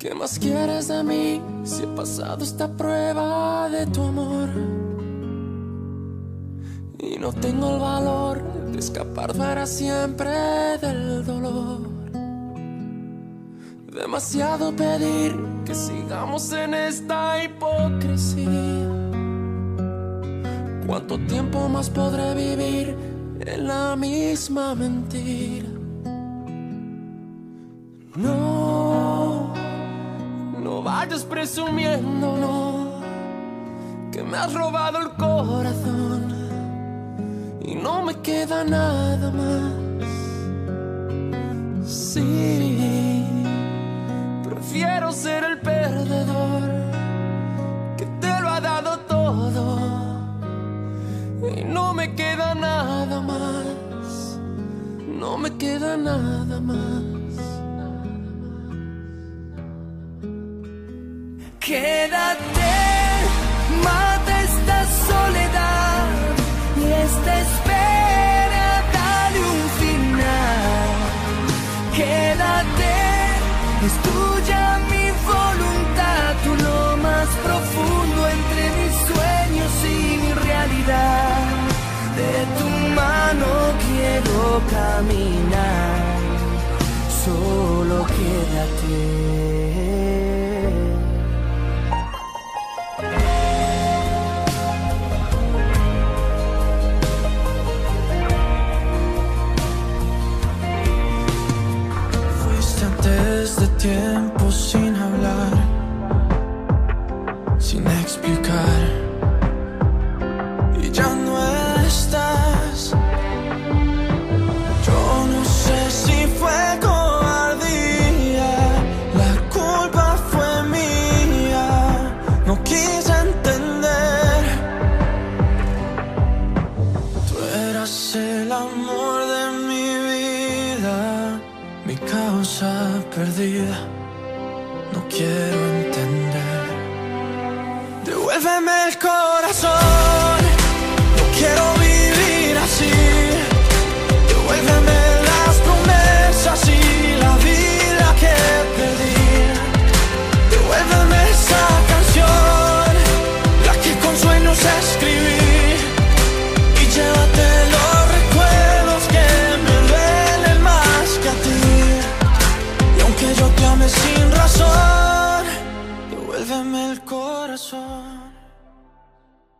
¿Qué más quieres de mí si he pasado esta prueba de tu amor? Y no tengo el valor de escapar para siempre del dolor. Demasiado pedir que sigamos en esta hipocresía. ¿Cuánto tiempo más podré vivir en la misma mentira? No, no vayas presumiendo, no, que me has robado el corazón y no me queda nada más. Sí, prefiero ser el perdedor que te lo ha dado todo y no me queda nada más, no me queda nada más. Quédate, mata esta soledad y esta espera, dale un final. Quédate, es tuya mi voluntad, tú lo más profundo entre mis sueños y mi realidad. De tu mano quiero caminar, solo quédate. Desde tiempo sin hablar, sin explicar, y ya no estás. Yo no sé si fue cobardía, la culpa fue mía, no quise entender. Tú eras el amor de mi vida, mi causa perdida, no quiero entender. Devuélveme el corazón, no quiero vivir así. Devuélveme las promesas y la vida que perdí. Devuélveme esa canción, la que con sueños escribí, y llévate los recuerdos que me duelen más que a ti. Que yo te ame sin razón, devuélveme el corazón.